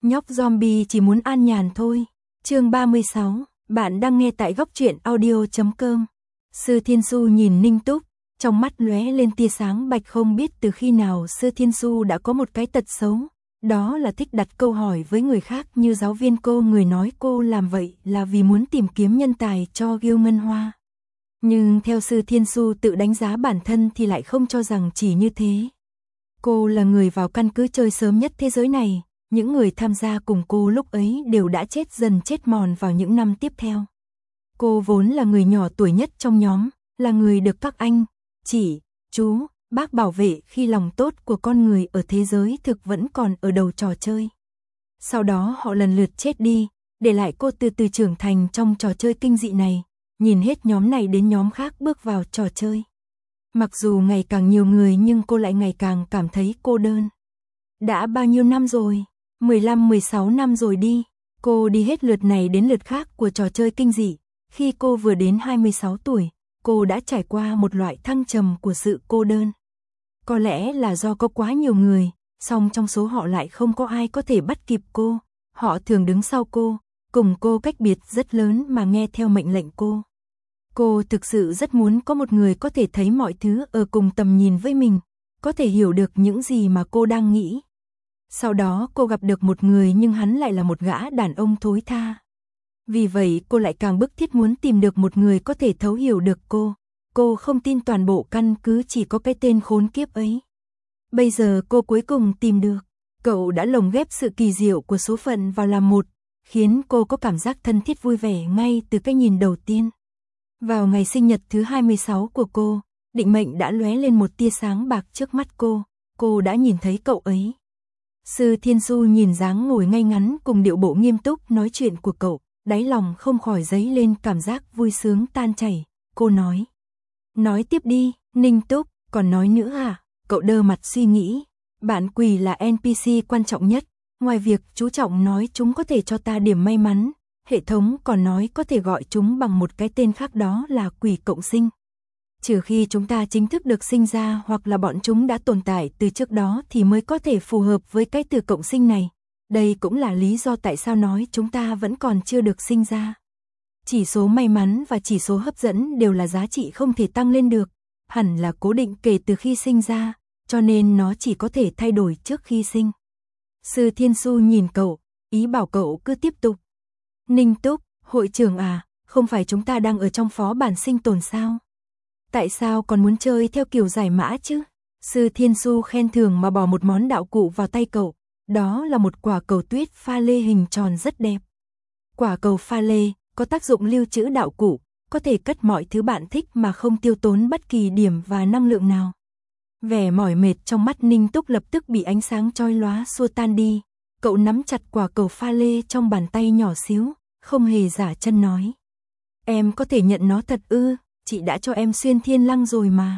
Nhóc zombie chỉ muốn an nhàn thôi. Chương 36, bạn đang nghe tại góc truyện audio.com. Sư Thiên Xu nhìn Ninh Túc, trong mắt lóe lên tia sáng bạch, không biết từ khi nào Sư Thiên Xu đã có một cái tật xấu, đó là thích đặt câu hỏi với người khác. Như giáo viên cô, người nói cô làm vậy là vì muốn tìm kiếm nhân tài cho Gươm Ngân Hoa. Nhưng theo Sư Thiên Xu tự đánh giá bản thân thì lại không cho rằng chỉ như thế. Cô là người vào căn cứ chơi sớm nhất thế giới này, những người tham gia cùng cô lúc ấy đều đã chết dần chết mòn vào những năm tiếp theo. Cô vốn là người nhỏ tuổi nhất trong nhóm, là người được các anh, chị, chú, bác bảo vệ khi lòng tốt của con người ở thế giới thực vẫn còn ở đầu trò chơi. Sau đó họ lần lượt chết đi, để lại cô từ từ trưởng thành trong trò chơi kinh dị này, nhìn hết nhóm này đến nhóm khác bước vào trò chơi. Mặc dù ngày càng nhiều người nhưng cô lại ngày càng cảm thấy cô đơn. Đã bao nhiêu năm rồi? 15-16 năm rồi đi. Cô đi hết lượt này đến lượt khác của trò chơi kinh dị. Khi cô vừa đến 26 tuổi, cô đã trải qua một loại thăng trầm của sự cô đơn. Có lẽ là do có quá nhiều người, song trong số họ lại không có ai có thể bắt kịp cô. Họ thường đứng sau cô, cùng cô cách biệt rất lớn mà nghe theo mệnh lệnh cô. Cô thực sự rất muốn có một người có thể thấy mọi thứ ở cùng tầm nhìn với mình, có thể hiểu được những gì mà cô đang nghĩ. Sau đó cô gặp được một người nhưng hắn lại là một gã đàn ông thối tha. Vì vậy cô lại càng bức thiết muốn tìm được một người có thể thấu hiểu được cô. Cô không tin toàn bộ căn cứ chỉ có cái tên khốn kiếp ấy. Bây giờ cô cuối cùng tìm được. Cậu đã lồng ghép sự kỳ diệu của số phận vào làm một, khiến cô có cảm giác thân thiết vui vẻ ngay từ cái nhìn đầu tiên. Vào ngày sinh nhật thứ 26 của cô, định mệnh đã lóe lên một tia sáng bạc trước mắt cô đã nhìn thấy cậu ấy. Sư Thiên Xu nhìn dáng ngồi ngay ngắn cùng điệu bộ nghiêm túc nói chuyện của cậu, đáy lòng không khỏi dấy lên cảm giác vui sướng tan chảy. Cô nói. Nói tiếp đi, Ninh Túc, còn nói nữa à? Cậu đơ mặt suy nghĩ. Bạn quỷ là NPC quan trọng nhất, ngoài việc chú trọng nói chúng có thể cho ta điểm may mắn, hệ thống còn nói có thể gọi chúng bằng một cái tên khác, đó là quỷ cộng sinh. Trừ khi chúng ta chính thức được sinh ra hoặc là bọn chúng đã tồn tại từ trước đó thì mới có thể phù hợp với cái từ cộng sinh này. Đây cũng là lý do tại sao nói chúng ta vẫn còn chưa được sinh ra. Chỉ số may mắn và chỉ số hấp dẫn đều là giá trị không thể tăng lên được, hẳn là cố định kể từ khi sinh ra, cho nên nó chỉ có thể thay đổi trước khi sinh. Sư Thiên Xu nhìn cậu, ý bảo cậu cứ tiếp tục. Ninh Túc, hội trưởng à, không phải chúng ta đang ở trong phó bản sinh tồn sao? Tại sao còn muốn chơi theo kiểu giải mã chứ? Sư Thiên Xu khen thưởng mà bỏ một món đạo cụ vào tay cậu, đó là một quả cầu tuyết pha lê hình tròn rất đẹp. Quả cầu pha lê có tác dụng lưu trữ đạo cụ, có thể cất mọi thứ bạn thích mà không tiêu tốn bất kỳ điểm và năng lượng nào. Vẻ mỏi mệt trong mắt Ninh Túc lập tức bị ánh sáng chói lóa xua tan đi. Cậu nắm chặt quả cầu pha lê trong bàn tay nhỏ xíu, không hề giả chân nói. Em có thể nhận nó thật ư? Chị đã cho em xuyên thiên lăng rồi mà.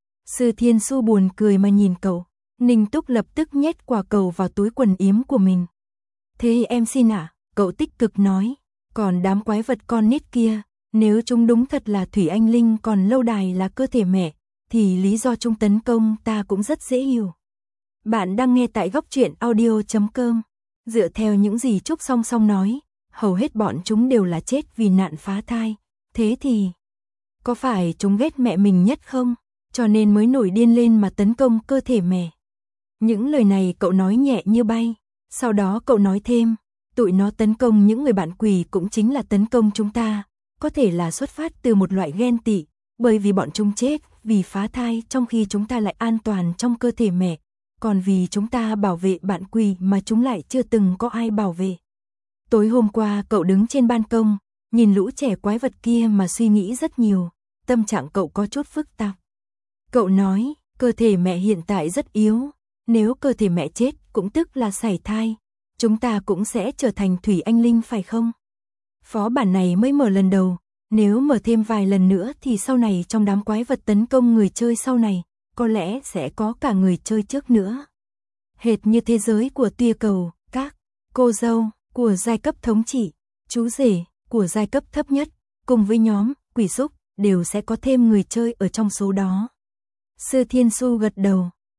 Sư Thiên Xu buồn cười mà nhìn cậu. Ninh Túc lập tức nhét quả cầu vào túi quần yếm của mình. Thế em xin ạ, cậu tích cực nói. Còn đám quái vật con nít kia, nếu chúng đúng thật là Thủy Anh Linh còn lâu đài là cơ thể mẹ, thì lý do chúng tấn công ta cũng rất dễ hiểu. Bạn đang nghe tại góc truyện audio.com. Dựa theo những gì Trúc Song Song nói, hầu hết bọn chúng đều là chết vì nạn phá thai. Thế thì, có phải chúng ghét mẹ mình nhất không? Cho nên mới nổi điên lên mà tấn công cơ thể mẹ. Những lời này cậu nói nhẹ như bay. Sau đó cậu nói thêm, tụi nó tấn công những người bạn quỷ cũng chính là tấn công chúng ta. Có thể là xuất phát từ một loại ghen tị, bởi vì bọn chúng chết vì phá thai trong khi chúng ta lại an toàn trong cơ thể mẹ. Còn vì chúng ta bảo vệ bạn quỷ mà chúng lại chưa từng có ai bảo vệ. Tối hôm qua cậu đứng trên ban công, nhìn lũ trẻ quái vật kia mà suy nghĩ rất nhiều, tâm trạng cậu có chút phức tạp. Cậu nói, cơ thể mẹ hiện tại rất yếu, nếu cơ thể mẹ chết cũng tức là sảy thai, chúng ta cũng sẽ trở thành Thủy Anh Linh phải không? Phó bản này mới mở lần đầu, nếu mở thêm vài lần nữa thì sau này trong đám quái vật tấn công người chơi sau này, có lẽ sẽ có cả người chơi trước nữa. Hệt như thế giới của tia cầu, các cô dâu của giai cấp thống trị, chú rể của giai cấp thấp nhất, cùng với nhóm quỷ xúc, đều sẽ có thêm người chơi ở trong số đó. Sư Thiên Xu gật đầu,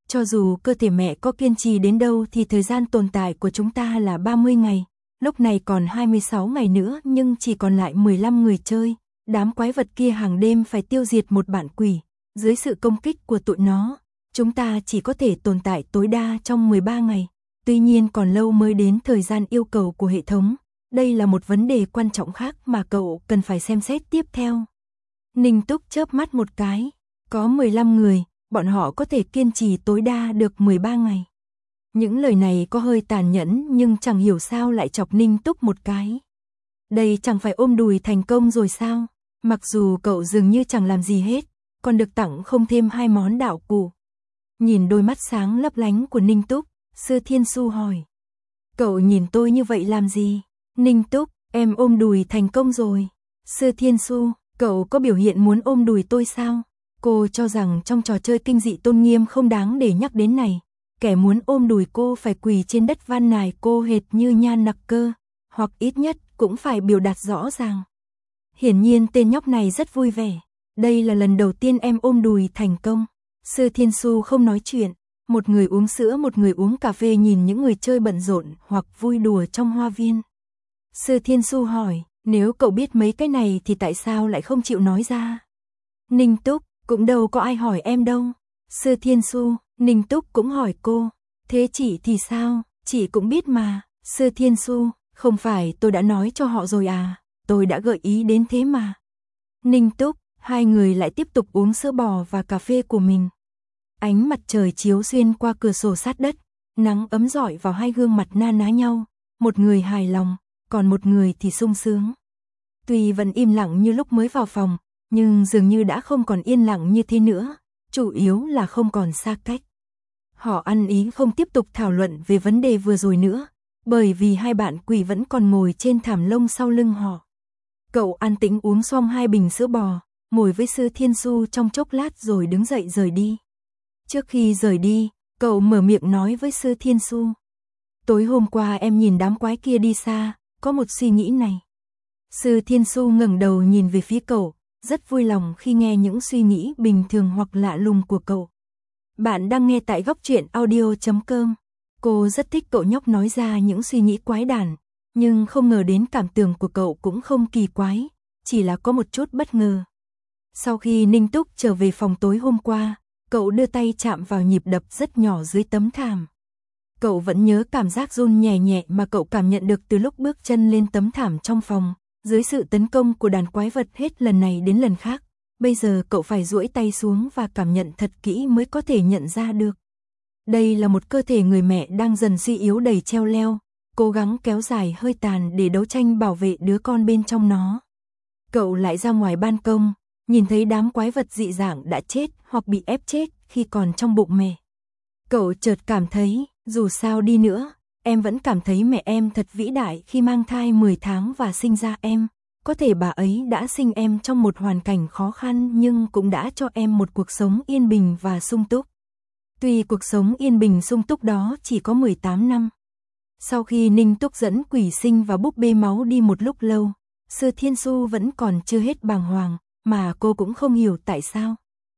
Cho dù cơ thể mẹ có kiên trì đến đâu thì thời gian tồn tại của chúng ta là 30 ngày. Lúc này còn 26 ngày nữa nhưng chỉ còn lại 15 người chơi. Đám quái vật kia hàng đêm phải tiêu diệt một bạn quỷ. Dưới sự công kích của tụi nó, chúng ta chỉ có thể tồn tại tối đa trong 13 ngày. Tuy nhiên còn lâu mới đến thời gian yêu cầu của hệ thống. Đây là một vấn đề quan trọng khác mà cậu cần phải xem xét tiếp theo. Ninh Túc chớp mắt một cái. Có 15 người, bọn họ có thể kiên trì tối đa được 13 ngày. Những lời này có hơi tàn nhẫn nhưng chẳng hiểu sao lại chọc Ninh Túc một cái. Đây chẳng phải ôm đùi thành công rồi sao? Mặc dù cậu dường như chẳng làm gì hết, còn được tặng không thêm 2 món đạo cụ. Nhìn đôi mắt sáng lấp lánh của Ninh Túc, Sư Thiên Su hỏi. Cậu nhìn tôi như vậy làm gì? Ninh Túc, em ôm đùi thành công rồi. Sư Thiên Su, cậu có biểu hiện muốn ôm đùi tôi sao? Cô cho rằng trong trò chơi kinh dị tôn nghiêm không đáng để nhắc đến này. Kẻ muốn ôm đùi cô phải quỳ trên đất van nài cô hệt như Nhan Nặc Cơ, hoặc ít nhất cũng phải biểu đạt rõ ràng. Hiển nhiên tên nhóc này rất vui vẻ. Đây là lần đầu tiên em ôm đùi thành công. Sư Thiên Su không nói chuyện. Một người uống sữa, một người uống cà phê nhìn những người chơi bận rộn hoặc vui đùa trong hoa viên. Sư Thiên Su hỏi, nếu cậu biết mấy cái này thì tại sao lại không chịu nói ra? Ninh Túc, cũng đâu có ai hỏi em đâu. Sư Thiên Su, Ninh Túc cũng hỏi cô. Thế chị thì sao? Chị cũng biết mà. Sư Thiên Su, không phải tôi đã nói cho họ rồi à? Tôi đã gợi ý đến thế mà. Ninh Túc, hai người lại tiếp tục uống sữa bò và cà phê của mình. Ánh mặt trời chiếu xuyên qua cửa sổ sát đất, nắng ấm rọi vào hai gương mặt na ná nhau, một người hài lòng, còn một người thì sung sướng. Tuy vẫn im lặng như lúc mới vào phòng, nhưng dường như đã không còn yên lặng như thế nữa, chủ yếu là không còn xa cách. Họ ăn ý không tiếp tục thảo luận về vấn đề vừa rồi nữa, bởi vì hai bạn quỷ vẫn còn ngồi trên thảm lông sau lưng họ. Cậu an tĩnh uống xong 2 bình sữa bò, ngồi với Sư Thiên Su trong chốc lát rồi đứng dậy rời đi. Trước khi rời đi, cậu mở miệng nói với Sư Thiên Su. Tối hôm qua em nhìn đám quái kia đi xa, có một suy nghĩ này. Sư Thiên Su ngẩng đầu nhìn về phía cậu, rất vui lòng khi nghe những suy nghĩ bình thường hoặc lạ lùng của cậu. Bạn đang nghe tại Góc Truyện Audio.com. Cô rất thích cậu nhóc nói ra những suy nghĩ quái đản, nhưng không ngờ đến cảm tưởng của cậu cũng không kỳ quái, chỉ là có một chút bất ngờ. Sau khi Ninh Túc trở về phòng tối hôm qua, cậu đưa tay chạm vào nhịp đập rất nhỏ dưới tấm thảm. Cậu vẫn nhớ cảm giác run nhẹ nhẹ mà cậu cảm nhận được từ lúc bước chân lên tấm thảm trong phòng, dưới sự tấn công của đàn quái vật hết lần này đến lần khác. Bây giờ cậu phải duỗi tay xuống và cảm nhận thật kỹ mới có thể nhận ra được. Đây là một cơ thể người mẹ đang dần suy yếu đầy treo leo, cố gắng kéo dài hơi tàn để đấu tranh bảo vệ đứa con bên trong nó. Cậu lại ra ngoài ban công, nhìn thấy đám quái vật dị dạng đã chết hoặc bị ép chết khi còn trong bụng mẹ. Cậu chợt cảm thấy, dù sao đi nữa, em vẫn cảm thấy mẹ em thật vĩ đại khi mang thai 10 tháng và sinh ra em. Có thể bà ấy đã sinh em trong một hoàn cảnh khó khăn nhưng cũng đã cho em một cuộc sống yên bình và sung túc. Tuy cuộc sống yên bình sung túc đó chỉ có 18 năm. Sau khi Ninh Túc dẫn Quỷ Sinh và búp bê máu đi một lúc lâu, Sư Thiên Su vẫn còn chưa hết bàng hoàng, mà cô cũng không hiểu tại sao.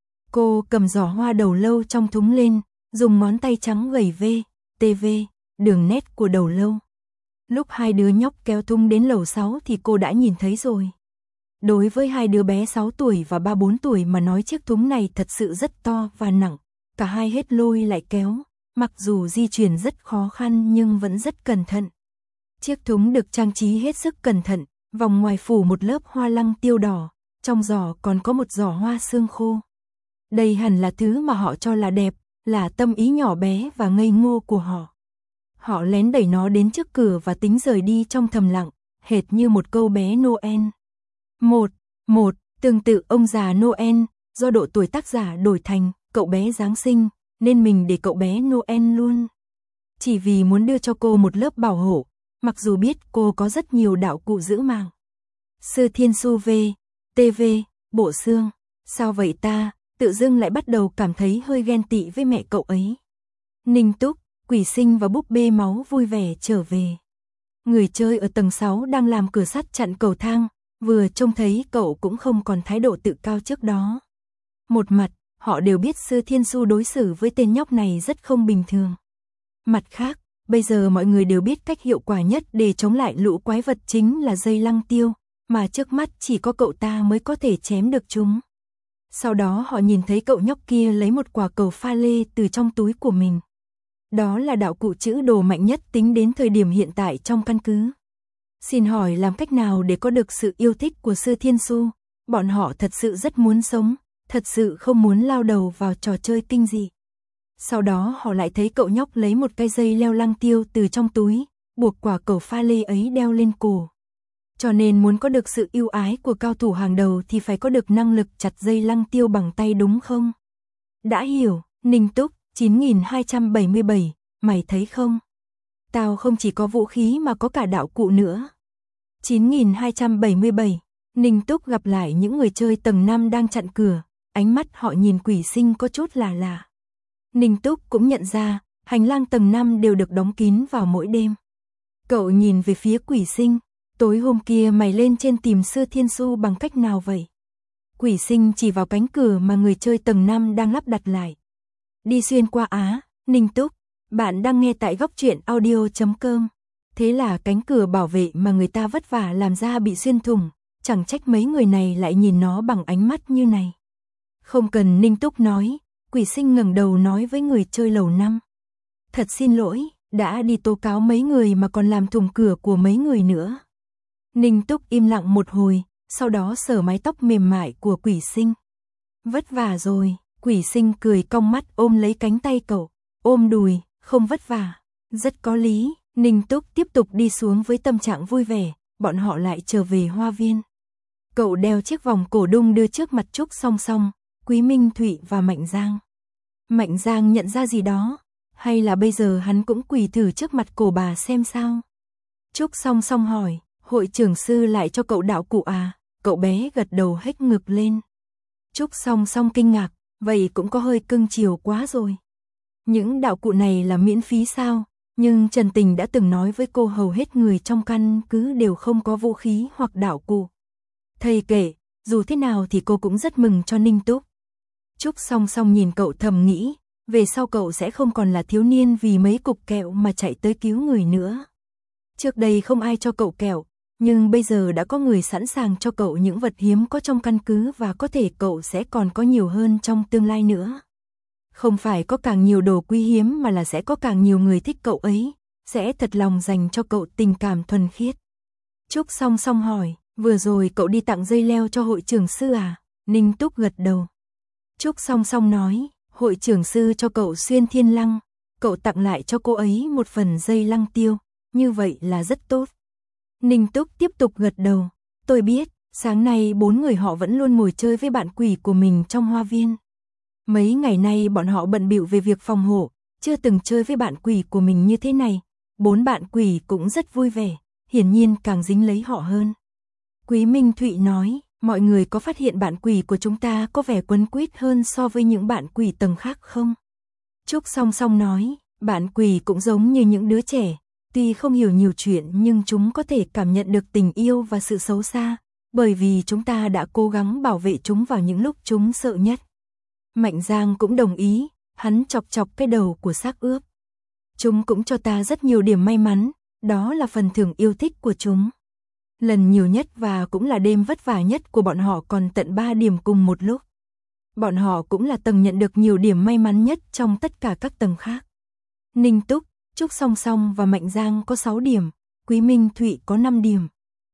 Cô cầm giỏ hoa đầu lâu trong thúng lên, dùng ngón tay trắng gẩy TV, đường nét của đầu lâu. Lúc hai đứa nhóc kéo thúng đến lầu 6 thì cô đã nhìn thấy rồi. Đối với hai đứa bé 6 tuổi và 3-4 tuổi mà nói chiếc thúng này thật sự rất to và nặng. Cả hai hết lôi lại kéo, mặc dù di chuyển rất khó khăn nhưng vẫn rất cẩn thận. Chiếc thúng được trang trí hết sức cẩn thận, vòng ngoài phủ một lớp hoa lăng tiêu đỏ, trong giỏ còn có một giỏ hoa sương khô. Đây hẳn là thứ mà họ cho là đẹp, là tâm ý nhỏ bé và ngây ngô của họ. Họ lén đẩy nó đến trước cửa và tính rời đi trong thầm lặng, hệt như một câu bé Noel. Một, tương tự ông già Noel, do độ tuổi tác giả đổi thành cậu bé Giáng sinh, nên mình để cậu bé Noel luôn. Chỉ vì muốn đưa cho cô một lớp bảo hộ, mặc dù biết cô có rất nhiều đạo cụ giữ mạng. Sư Thiên Su TV, bộ xương. Sao vậy ta, tự dưng lại bắt đầu cảm thấy hơi ghen tị với mẹ cậu ấy. Ninh Túc, Quỷ Sinh và búp bê máu vui vẻ trở về. Người chơi ở tầng 6 đang làm cửa sắt chặn cầu thang, vừa trông thấy cậu cũng không còn thái độ tự cao trước đó. Một mặt, họ đều biết Sư Thiên Su đối xử với tên nhóc này rất không bình thường. Mặt khác, bây giờ mọi người đều biết cách hiệu quả nhất để chống lại lũ quái vật chính là dây lăng tiêu, mà trước mắt chỉ có cậu ta mới có thể chém được chúng. Sau đó họ nhìn thấy cậu nhóc kia lấy một quả cầu pha lê từ trong túi của mình. Đó là đạo cụ chữ đồ mạnh nhất tính đến thời điểm hiện tại trong căn cứ. Xin hỏi làm cách nào để có được sự yêu thích của Sư Thiên Su? Bọn họ thật sự rất muốn sống, thật sự không muốn lao đầu vào trò chơi kinh dị. Sau đó họ lại thấy cậu nhóc lấy một cái dây leo lăng tiêu từ trong túi, buộc quả cầu pha lê ấy đeo lên cổ. Cho nên muốn có được sự yêu ái của cao thủ hàng đầu thì phải có được năng lực chặt dây lăng tiêu bằng tay đúng không? Đã hiểu, Ninh Túc, 9277, mày thấy không? Tao không chỉ có vũ khí mà có cả đạo cụ nữa. 9277, Ninh Túc gặp lại những người chơi tầng 5 đang chặn cửa, ánh mắt họ nhìn Quỷ Sinh có chút là lạ. Ninh Túc cũng nhận ra, hành lang tầng 5 đều được đóng kín vào mỗi đêm. Cậu nhìn về phía Quỷ Sinh, tối hôm kia mày lên trên tìm Sư Thiên Su bằng cách nào vậy? Quỷ Sinh chỉ vào cánh cửa mà người chơi tầng 5 đang lắp đặt lại. Đi xuyên qua Á, Ninh Túc, bạn đang nghe tại góc truyện audio.com. Thế là cánh cửa bảo vệ mà người ta vất vả làm ra bị xuyên thủng, chẳng trách mấy người này lại nhìn nó bằng ánh mắt như này. Không cần Ninh Túc nói, Quỷ Sinh ngẩng đầu nói với người chơi lầu 5. Thật xin lỗi, đã đi tố cáo mấy người mà còn làm thủng cửa của mấy người nữa. Ninh Túc im lặng một hồi, sau đó sờ mái tóc mềm mại của Quỷ Sinh. Vất vả rồi, Quỷ Sinh cười cong mắt ôm lấy cánh tay cậu, ôm đùi, không vất vả, rất có lý. Ninh Túc tiếp tục đi xuống với tâm trạng vui vẻ, bọn họ lại trở về hoa viên. Cậu đeo chiếc vòng cổ đung đưa trước mặt Trúc Song Song, Quý Minh Thụy và Mạnh Giang. Mạnh Giang nhận ra gì đó, hay là bây giờ hắn cũng quỳ thử trước mặt cổ bà xem sao? Trúc Song Song hỏi, hội trưởng sư lại cho cậu đạo cụ à? Cậu bé gật đầu hếch ngực lên. Trúc Song Song kinh ngạc, vậy cũng có hơi cưng chiều quá rồi. Những đạo cụ này là miễn phí sao? Nhưng Trần Tình đã từng nói với cô hầu hết người trong căn cứ đều không có vũ khí hoặc đạo cụ. Thầy kể, dù thế nào thì cô cũng rất mừng cho Ninh Túc. Trúc Song Song nhìn cậu thầm nghĩ, về sau cậu sẽ không còn là thiếu niên vì mấy cục kẹo mà chạy tới cứu người nữa. Trước đây không ai cho cậu kẹo, nhưng bây giờ đã có người sẵn sàng cho cậu những vật hiếm có trong căn cứ và có thể cậu sẽ còn có nhiều hơn trong tương lai nữa. Không phải có càng nhiều đồ quý hiếm mà là sẽ có càng nhiều người thích cậu ấy, sẽ thật lòng dành cho cậu tình cảm thuần khiết. Trúc Song Song hỏi, vừa rồi cậu đi tặng dây leo cho hội trưởng sư à? Ninh Túc gật đầu. Trúc Song Song nói, hội trưởng sư cho cậu xuyên thiên lăng, cậu tặng lại cho cô ấy một phần dây lăng tiêu, như vậy là rất tốt. Ninh Túc tiếp tục gật đầu, tôi biết, sáng nay 4 người họ vẫn luôn ngồi chơi với bạn quỷ của mình trong hoa viên. Mấy ngày nay bọn họ bận bịu về việc phòng hộ, chưa từng chơi với bạn quỷ của mình như thế này. 4 bạn quỷ cũng rất vui vẻ, hiển nhiên càng dính lấy họ hơn. Quý Minh Thụy nói, mọi người có phát hiện bạn quỷ của chúng ta có vẻ quấn quýt hơn so với những bạn quỷ tầng khác không? Trúc Song Song nói, bạn quỷ cũng giống như những đứa trẻ, tuy không hiểu nhiều chuyện nhưng chúng có thể cảm nhận được tình yêu và sự xấu xa, bởi vì chúng ta đã cố gắng bảo vệ chúng vào những lúc chúng sợ nhất. Mạnh Giang cũng đồng ý, hắn chọc chọc cái đầu của xác ướp. Chúng cũng cho ta rất nhiều điểm may mắn, đó là phần thưởng yêu thích của chúng. Lần nhiều nhất và cũng là đêm vất vả nhất của bọn họ còn tận 3 điểm cùng một lúc. Bọn họ cũng là tầng nhận được nhiều điểm may mắn nhất trong tất cả các tầng khác. Ninh Túc, Trúc Song Song và Mạnh Giang có 6 điểm, Quý Minh Thụy có 5 điểm.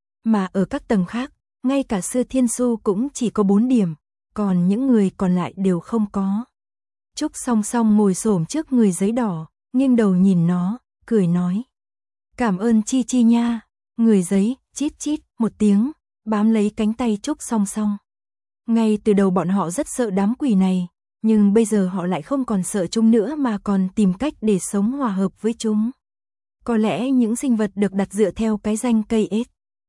Mà ở các tầng khác, ngay cả Sư Thiên Su cũng chỉ có 4 điểm, còn những người còn lại đều không có. Trúc Song Song ngồi xổm trước người giấy đỏ, nghiêng đầu nhìn nó, cười nói. Cảm ơn Chi Chi nha. Người giấy, chít chít, một tiếng, bám lấy cánh tay Trúc Song Song. Ngay từ đầu bọn họ rất sợ đám quỷ này, nhưng bây giờ họ lại không còn sợ chúng nữa mà còn tìm cách để sống hòa hợp với chúng. Có lẽ những sinh vật được đặt dựa theo cái danh cây ếch.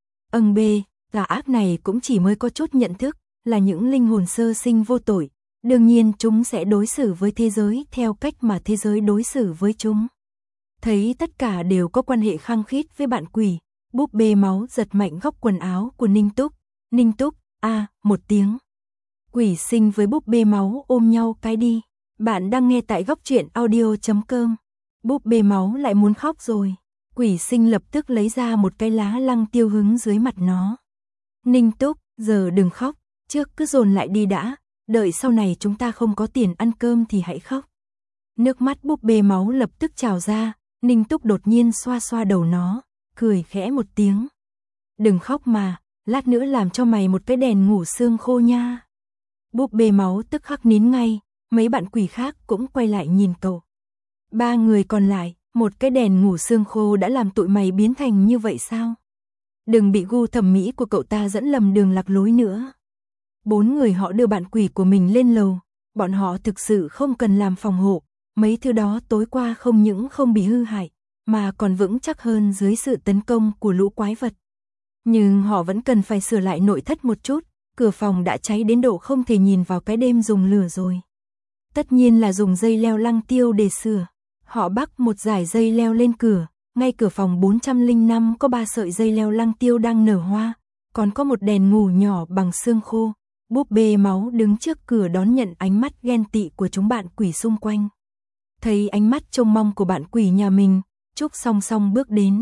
B, tà ác này cũng chỉ mới có chút nhận thức, là những linh hồn sơ sinh vô tội. Đương nhiên chúng sẽ đối xử với thế giới theo cách mà thế giới đối xử với chúng. Thấy tất cả đều có quan hệ khăng khít với bạn quỷ, búp bê máu giật mạnh góc quần áo của Ninh Túc. Ninh Túc, a, một tiếng. Quỷ Sinh với búp bê máu ôm nhau cái đi. Bạn đang nghe tại góc truyện audio.com. Búp bê máu lại muốn khóc rồi. Quỷ Sinh lập tức lấy ra một cái lá lăng tiêu hứng dưới mặt nó. Ninh Túc, giờ đừng khóc, trước cứ dồn lại đi đã, đợi sau này chúng ta không có tiền ăn cơm thì hãy khóc. Nước mắt búp bê máu lập tức trào ra, Ninh Túc đột nhiên xoa xoa đầu nó, cười khẽ một tiếng. Đừng khóc mà, lát nữa làm cho mày một cái đèn ngủ xương khô nha. Búp bê máu tức khắc nín ngay, mấy bạn quỷ khác cũng quay lại nhìn cậu. Ba người còn lại, một cái đèn ngủ xương khô đã làm tụi mày biến thành như vậy sao? Đừng bị gu thẩm mỹ của cậu ta dẫn lầm đường lạc lối nữa. Bốn người họ đưa bạn quỷ của mình lên lầu, bọn họ thực sự không cần làm phòng hộ, mấy thứ đó tối qua không những không bị hư hại, mà còn vững chắc hơn dưới sự tấn công của lũ quái vật. Nhưng họ vẫn cần phải sửa lại nội thất một chút, cửa phòng đã cháy đến độ không thể nhìn vào cái đêm dùng lửa rồi. Tất nhiên là dùng dây leo lăng tiêu để sửa. Họ bắc một dải dây leo lên cửa, ngay cửa phòng 405 có 3 sợi dây leo lăng tiêu đang nở hoa, còn có một đèn ngủ nhỏ bằng xương khô. Búp bê máu đứng trước cửa đón nhận ánh mắt ghen tị của chúng bạn quỷ xung quanh. Thấy ánh mắt trông mong của bạn quỷ nhà mình, Trúc Song Song bước đến.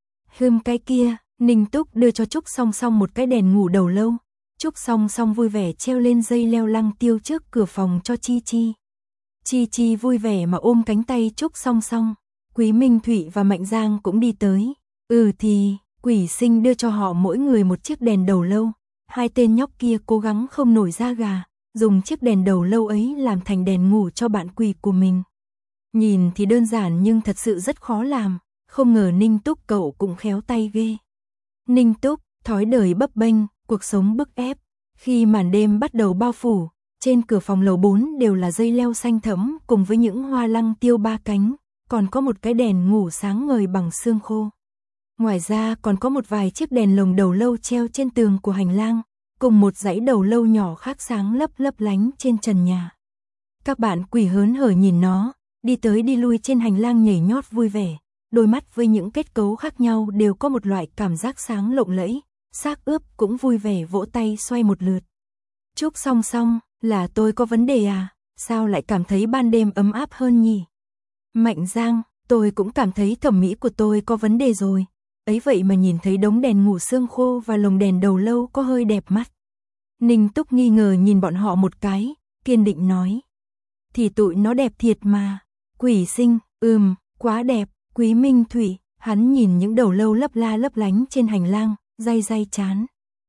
Cái kia, Ninh Túc đưa cho Trúc Song Song một cái đèn ngủ đầu lâu. Trúc Song Song vui vẻ treo lên dây leo lăng tiêu trước cửa phòng cho Chi Chi. Chi Chi vui vẻ mà ôm cánh tay Trúc Song Song. Quý Minh Thụy và Mạnh Giang cũng đi tới. Thì, Quỷ Sinh đưa cho họ mỗi người một chiếc đèn đầu lâu. Hai tên nhóc kia cố gắng không nổi da gà, dùng chiếc đèn đầu lâu ấy làm thành đèn ngủ cho bạn quỷ của mình. Nhìn thì đơn giản nhưng thật sự rất khó làm, không ngờ Ninh Túc cậu cũng khéo tay ghê. Ninh Túc, thói đời bấp bênh, cuộc sống bức ép. Khi màn đêm bắt đầu bao phủ, trên cửa phòng lầu 4 đều là dây leo xanh thẫm cùng với những hoa lăng tiêu 3 cánh, còn có một cái đèn ngủ sáng ngời bằng xương khô. Ngoài ra còn có một vài chiếc đèn lồng đầu lâu treo trên tường của hành lang, cùng một dãy đầu lâu nhỏ khác sáng lấp lấp lánh trên trần nhà. Các bạn quỷ hớn hở nhìn nó, đi tới đi lui trên hành lang nhảy nhót vui vẻ, đôi mắt với những kết cấu khác nhau đều có một loại cảm giác sáng lộng lẫy, xác ướp cũng vui vẻ vỗ tay xoay một lượt. Trúc Song Song, là tôi có vấn đề à, sao lại cảm thấy ban đêm ấm áp hơn nhỉ? Mạnh Giang, tôi cũng cảm thấy thẩm mỹ của tôi có vấn đề rồi, ấy vậy mà nhìn thấy đống đèn ngủ xương khô và lồng đèn đầu lâu có hơi đẹp mắt. Ninh Túc nghi ngờ nhìn bọn họ một cái, kiên định nói. Thì tụi nó đẹp thiệt mà. Quỷ Sinh, quá đẹp. Quý Minh Thụy, hắn nhìn những đầu lâu lấp la lấp lánh trên hành lang, day day chán.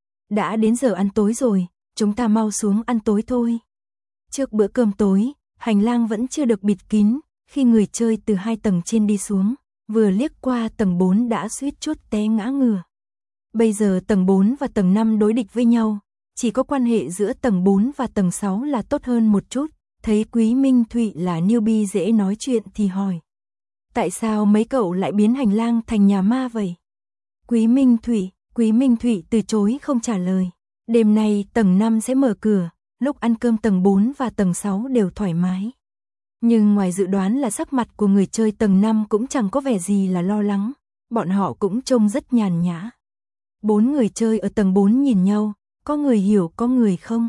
Đã đến giờ ăn tối rồi, chúng ta mau xuống ăn tối thôi. Trước bữa cơm tối, hành lang vẫn chưa được bịt kín, khi người chơi từ 2 tầng trên đi xuống, vừa liếc qua tầng 4 đã suýt chút té ngã ngửa. Bây giờ tầng 4 và tầng 5 đối địch với nhau, chỉ có quan hệ giữa tầng 4 và tầng 6 là tốt hơn một chút, thấy Quý Minh Thụy là newbie dễ nói chuyện thì hỏi. Tại sao mấy cậu lại biến hành lang thành nhà ma vậy? Quý Minh Thụy từ chối không trả lời. Đêm nay tầng 5 sẽ mở cửa, lúc ăn cơm tầng 4 và tầng 6 đều thoải mái. Nhưng ngoài dự đoán là sắc mặt của người chơi tầng 5 cũng chẳng có vẻ gì là lo lắng, bọn họ cũng trông rất nhàn nhã. 4 người chơi ở tầng 4 nhìn nhau, có người hiểu có người không.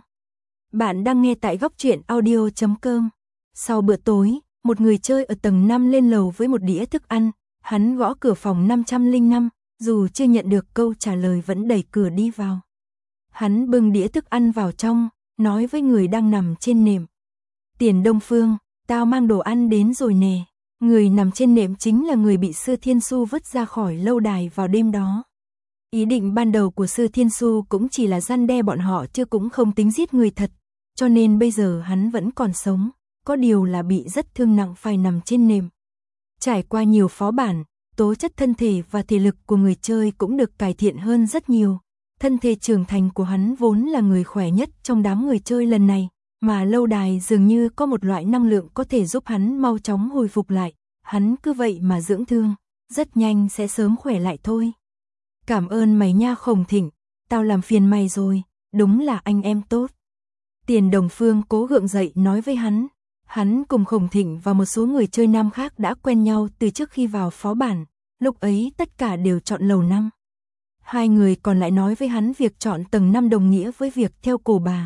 Bạn đang nghe tại góc truyện audio.com. Sau bữa tối, một người chơi ở tầng 5 lên lầu với một đĩa thức ăn, hắn gõ cửa phòng 505, dù chưa nhận được câu trả lời vẫn đẩy cửa đi vào. Hắn bưng đĩa thức ăn vào trong, nói với người đang nằm trên nệm. Tiền Đông Phương, tao mang đồ ăn đến rồi nè. Người nằm trên nệm chính là người bị Sư Thiên Su vứt ra khỏi lâu đài vào đêm đó. Ý định ban đầu của Sư Thiên Su cũng chỉ là răn đe bọn họ chứ cũng không tính giết người thật, cho nên bây giờ hắn vẫn còn sống, có điều là bị rất thương nặng phải nằm trên nệm. Trải qua nhiều phó bản, tố chất thân thể và thể lực của người chơi cũng được cải thiện hơn rất nhiều. Thân thể trưởng thành của hắn vốn là người khỏe nhất trong đám người chơi lần này, mà lâu đài dường như có một loại năng lượng có thể giúp hắn mau chóng hồi phục lại. Hắn cứ vậy mà dưỡng thương, rất nhanh sẽ sớm khỏe lại thôi. Cảm ơn mày nha Khổng Thịnh, tao làm phiền mày rồi, đúng là anh em tốt. Tiền Đồng Phương cố gượng dậy nói với hắn. Hắn cùng Khổng Thịnh và một số người chơi nam khác đã quen nhau từ trước khi vào phó bản, lúc ấy tất cả đều chọn lầu 5. Hai người còn lại nói với hắn việc chọn tầng 5 đồng nghĩa với việc theo cổ bà,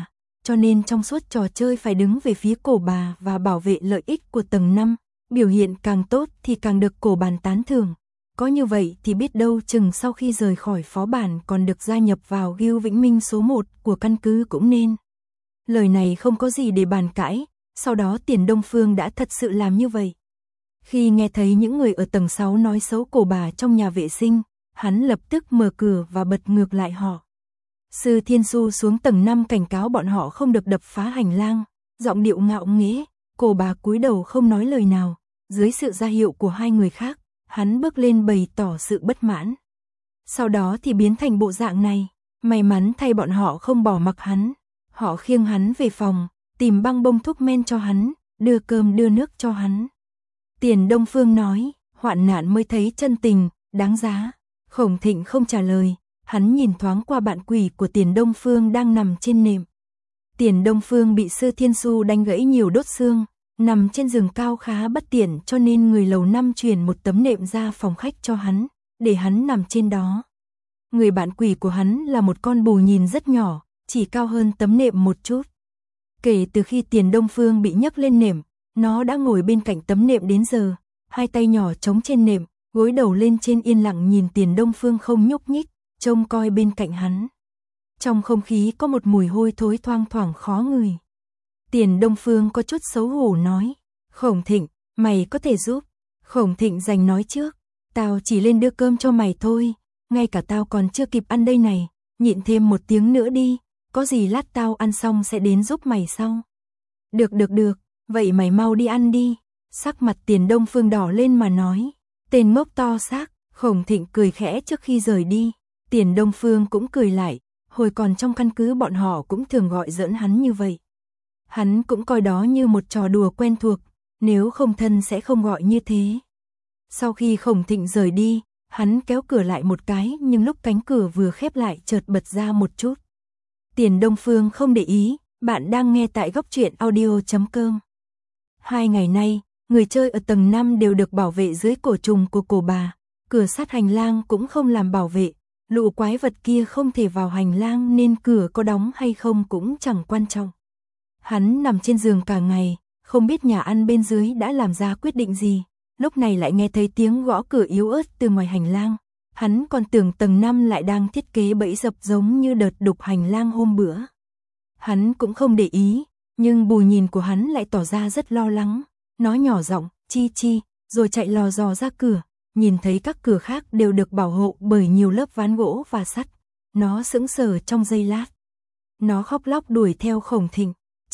cho nên trong suốt trò chơi phải đứng về phía cổ bà và bảo vệ lợi ích của tầng 5, biểu hiện càng tốt thì càng được cổ bàn tán thưởng. Có như vậy thì biết đâu chừng sau khi rời khỏi phó bản còn được gia nhập vào guild Vĩnh Minh số 1 của căn cứ cũng nên. Lời này không có gì để bàn cãi, sau đó Tiền Đông Phương đã thật sự làm như vậy. Khi nghe thấy những người ở tầng 6 nói xấu cổ bà trong nhà vệ sinh, hắn lập tức mở cửa và bật ngược lại họ. Sư Thiên Su xuống tầng 5 cảnh cáo bọn họ không được đập phá hành lang, giọng điệu ngạo nghễ, cổ bà cúi đầu không nói lời nào, dưới sự ra hiệu của hai người khác, hắn bước lên bày tỏ sự bất mãn. Sau đó thì biến thành bộ dạng này, may mắn thay bọn họ không bỏ mặc hắn, họ khiêng hắn về phòng, tìm băng bông thuốc men cho hắn, đưa cơm đưa nước cho hắn. Tiền Đông Phương nói, hoạn nạn mới thấy chân tình, đáng giá. Khổng Thịnh không trả lời, hắn nhìn thoáng qua bạn quỷ của Tiền Đông Phương đang nằm trên nệm. Tiền Đông Phương bị Sư Thiên Su đánh gãy nhiều đốt xương, nằm trên giường cao khá bất tiện cho nên người lầu 5 chuyển một tấm nệm ra phòng khách cho hắn, để hắn nằm trên đó. Người bạn quỷ của hắn là một con bù nhìn rất nhỏ, chỉ cao hơn tấm nệm một chút. Kể từ khi Tiền Đông Phương bị nhấc lên nệm, nó đã ngồi bên cạnh tấm nệm đến giờ, hai tay nhỏ chống trên nệm, gối đầu lên trên yên lặng nhìn Tiền Đông Phương không nhúc nhích, trông coi bên cạnh hắn. Trong không khí có một mùi hôi thối thoang thoảng khó ngửi. Tiền Đông Phương có chút xấu hổ nói, Khổng Thịnh, mày có thể giúp. Khổng Thịnh giành nói trước, tao chỉ lên đưa cơm cho mày thôi, ngay cả tao còn chưa kịp ăn đây này, nhịn thêm một tiếng nữa đi, có gì lát tao ăn xong sẽ đến giúp mày sau. Được, vậy mày mau đi ăn đi. Sắc mặt Tiền Đông Phương đỏ lên mà nói, tên ngốc to xác. Khổng Thịnh cười khẽ trước khi rời đi, Tiền Đông Phương cũng cười lại, hồi còn trong căn cứ bọn họ cũng thường gọi giỡn hắn như vậy. Hắn cũng coi đó như một trò đùa quen thuộc, nếu không thân sẽ không gọi như thế. Sau khi Khổng Thịnh rời đi, hắn kéo cửa lại một cái nhưng lúc cánh cửa vừa khép lại chợt bật ra một chút. Tiền Đông Phương không để ý, bạn đang nghe tại góc truyện audio.com. 2 ngày nay, người chơi ở tầng 5 đều được bảo vệ dưới cổ trùng của cổ bà, cửa sắt hành lang cũng không làm bảo vệ, lũ quái vật kia không thể vào hành lang nên cửa có đóng hay không cũng chẳng quan trọng. Hắn nằm trên giường cả ngày, không biết nhà ăn bên dưới đã làm ra quyết định gì, lúc này lại nghe thấy tiếng gõ cửa yếu ớt từ ngoài hành lang. Hắn còn tưởng tầng 5 lại đang thiết kế bẫy dập giống như đợt đục hành lang hôm bữa. Hắn cũng không để ý, nhưng bù nhìn của hắn lại tỏ ra rất lo lắng, nó nhỏ giọng, chi, rồi chạy lò dò ra cửa, nhìn thấy các cửa khác đều được bảo hộ bởi nhiều lớp ván gỗ và sắt. Nó sững sờ trong giây lát. Nó khóc lóc đuổi theo Khổng Thịnh,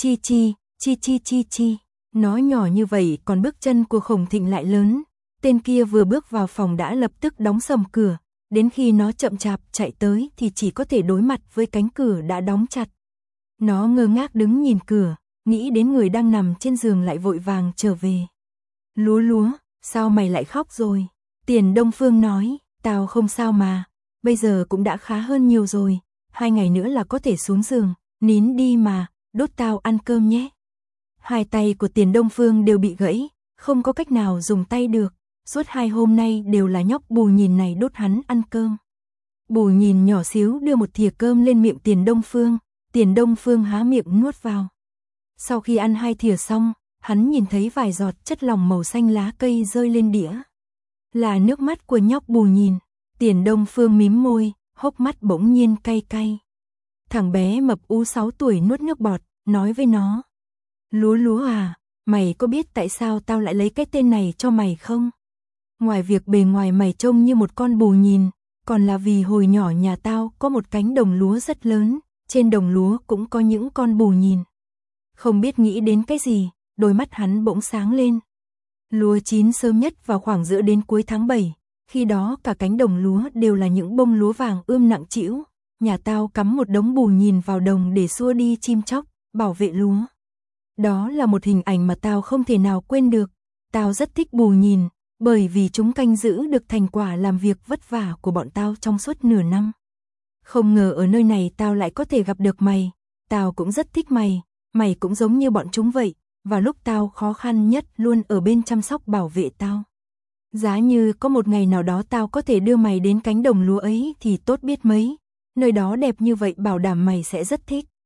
chi. Nó nhỏ như vậy còn bước chân của Khổng Thịnh lại lớn. Tên kia vừa bước vào phòng đã lập tức đóng sầm cửa, đến khi nó chậm chạp chạy tới thì chỉ có thể đối mặt với cánh cửa đã đóng chặt. Nó ngơ ngác đứng nhìn cửa, nghĩ đến người đang nằm trên giường lại vội vàng trở về. Lúa, sao mày lại khóc rồi? Tiền Đông Phương nói, tao không sao mà, bây giờ cũng đã khá hơn nhiều rồi, 2 ngày nữa là có thể xuống giường, nín đi mà, đốt tao ăn cơm nhé. Hai tay của Tiền Đông Phương đều bị gãy, không có cách nào dùng tay được. Suốt 2 hôm nay đều là nhóc bù nhìn này đốt hắn ăn cơm. Bù nhìn nhỏ xíu đưa một thìa cơm lên miệng Tiền Đông Phương há miệng nuốt vào. Sau khi ăn 2 thìa xong, hắn nhìn thấy vài giọt chất lỏng màu xanh lá cây rơi lên đĩa. Là nước mắt của nhóc bù nhìn. Tiền Đông Phương mím môi, hốc mắt bỗng nhiên cay cay. Thằng bé mập ú 6 tuổi nuốt nước bọt, nói với nó. Lúa à, mày có biết tại sao tao lại lấy cái tên này cho mày không? Ngoài việc bề ngoài mày trông như một con bù nhìn, còn là vì hồi nhỏ nhà tao có một cánh đồng lúa rất lớn, trên đồng lúa cũng có những con bù nhìn. Không biết nghĩ đến cái gì, đôi mắt hắn bỗng sáng lên. Lúa chín sớm nhất vào khoảng giữa đến cuối tháng 7, khi đó cả cánh đồng lúa đều là những bông lúa vàng ươm nặng trĩu, nhà tao cắm một đống bù nhìn vào đồng để xua đi chim chóc, bảo vệ lúa. Đó là một hình ảnh mà tao không thể nào quên được, tao rất thích bù nhìn, bởi vì chúng canh giữ được thành quả làm việc vất vả của bọn tao trong suốt nửa năm. Không ngờ ở nơi này tao lại có thể gặp được mày, tao cũng rất thích mày, mày cũng giống như bọn chúng vậy, và lúc tao khó khăn nhất luôn ở bên chăm sóc bảo vệ tao. Giá như có một ngày nào đó tao có thể đưa mày đến cánh đồng lúa ấy thì tốt biết mấy, nơi đó đẹp như vậy bảo đảm mày sẽ rất thích.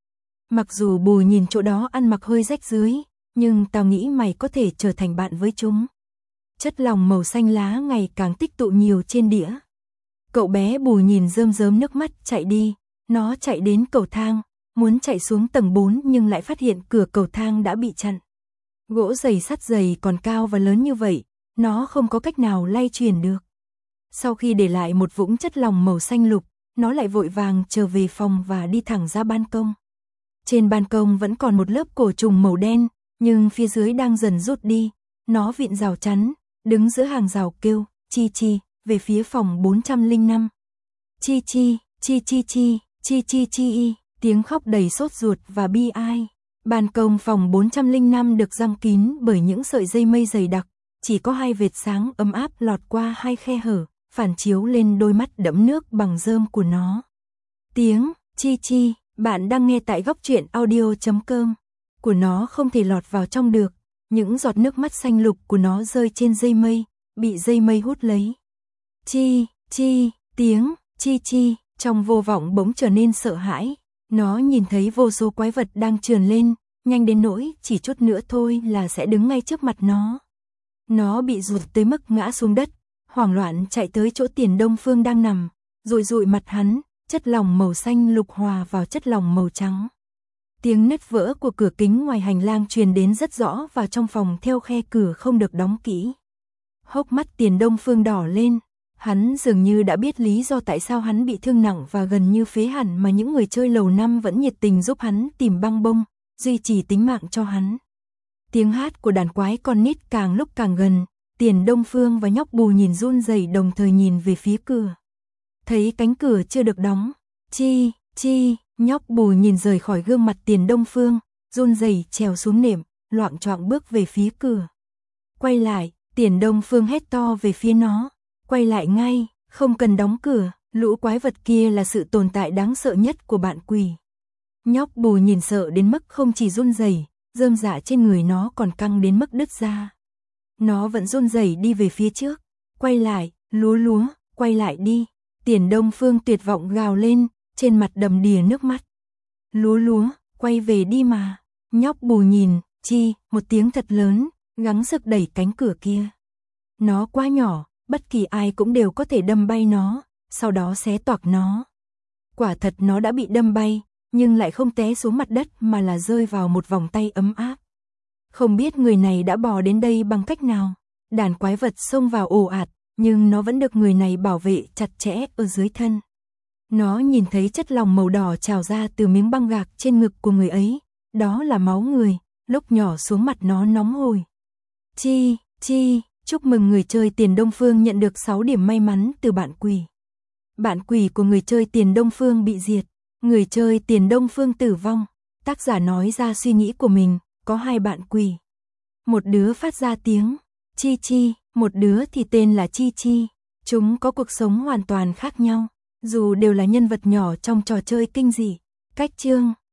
Mặc dù Bùi nhìn chỗ đó ăn mặc hơi rách rưới, nhưng tao nghĩ mày có thể trở thành bạn với chúng. Chất lỏng màu xanh lá ngày càng tích tụ nhiều trên đĩa. Cậu bé Bùi nhìn rơm rớm nước mắt chạy đi, nó chạy đến cầu thang, muốn chạy xuống tầng 4 nhưng lại phát hiện cửa cầu thang đã bị chặn. Gỗ giày sắt dày còn cao và lớn như vậy, nó không có cách nào lay chuyển được. Sau khi để lại một vũng chất lỏng màu xanh lục, nó lại vội vàng trở về phòng và đi thẳng ra ban công. Trên ban công vẫn còn một lớp cổ trùng màu đen, nhưng phía dưới đang dần rút đi. Nó vịn rào chắn, đứng giữa hàng rào kêu, chi chi, về phía phòng 405. Chi chi, chi chi chi, chi chi chi, tiếng khóc đầy sốt ruột và bi ai. Ban công phòng 405 được giăng kín bởi những sợi dây mây dày đặc, chỉ có hai vệt sáng ấm áp lọt qua hai khe hở, phản chiếu lên đôi mắt đẫm nước bằng rơm của nó. Tiếng chi chi, bạn đang nghe tại góc truyện audio.com của nó không thể lọt vào trong được. Những giọt nước mắt xanh lục của nó rơi trên dây mây, bị dây mây hút lấy. Chi, chi, tiếng, chi chi, trong vô vọng bỗng trở nên sợ hãi. Nó nhìn thấy vô số quái vật đang trườn lên, nhanh đến nỗi chỉ chút nữa thôi là sẽ đứng ngay trước mặt nó. Nó bị rụt tới mức ngã xuống đất, hoảng loạn chạy tới chỗ Tiền Đông Phương đang nằm, rồi dụi mặt hắn, chất lỏng màu xanh lục hòa vào chất lỏng màu trắng. Tiếng nứt vỡ của cửa kính ngoài hành lang truyền đến rất rõ vào trong phòng theo khe cửa không được đóng kỹ. Hốc mắt Tiền Đông Phương đỏ lên, hắn dường như đã biết lý do tại sao hắn bị thương nặng và gần như phế hẳn mà những người chơi lầu năm vẫn nhiệt tình giúp hắn tìm băng bông, duy trì tính mạng cho hắn. Tiếng hát của đàn quái con nít càng lúc càng gần, Tiền Đông Phương và nhóc Bùi nhìn run rẩy đồng thời nhìn về phía cửa. Thấy cánh cửa chưa được đóng, chi, chi, nhóc Bùi nhìn rời khỏi gương mặt Tiền Đông Phương, run rẩy trèo xuống nệm, loạng choạng bước về phía cửa. Quay lại, Tiền Đông Phương hét to về phía nó, quay lại ngay, không cần đóng cửa, lũ quái vật kia là sự tồn tại đáng sợ nhất của bạn quỷ. Nhóc Bùi nhìn sợ đến mức không chỉ run rẩy, rơm rạ trên người nó còn căng đến mức đứt ra. Nó vẫn run rẩy đi về phía trước, quay lại, lúa lúa, quay lại đi. Tiền Đông Phương tuyệt vọng gào lên, trên mặt đầm đìa nước mắt. Lúa lúa, quay về đi mà. Nhóc Bùi nhìn, chi, một tiếng thật lớn, gắng sức đẩy cánh cửa kia. Nó quá nhỏ, bất kỳ ai cũng đều có thể đâm bay nó, sau đó xé toạc nó. Quả thật nó đã bị đâm bay, nhưng lại không té xuống mặt đất mà là rơi vào một vòng tay ấm áp. Không biết người này đã bò đến đây bằng cách nào. Đàn quái vật xông vào ồ ạt, nhưng nó vẫn được người này bảo vệ chặt chẽ ở dưới thân. Nó nhìn thấy chất lỏng màu đỏ trào ra từ miếng băng gạc trên ngực của người ấy, đó là máu người, lúc nhỏ xuống mặt nó nóng hổi. Chi, chi, chúc mừng người chơi Tiền Đông Phương nhận được 6 điểm may mắn từ bạn quỷ. Bạn quỷ của người chơi Tiền Đông Phương bị diệt, người chơi Tiền Đông Phương tử vong. Tác giả nói ra suy nghĩ của mình, có 2 bạn quỷ. Một đứa phát ra tiếng chi chi, một đứa thì tên là Chi Chi. Chúng có cuộc sống hoàn toàn khác nhau, dù đều là nhân vật nhỏ trong trò chơi kinh dị. Cách chương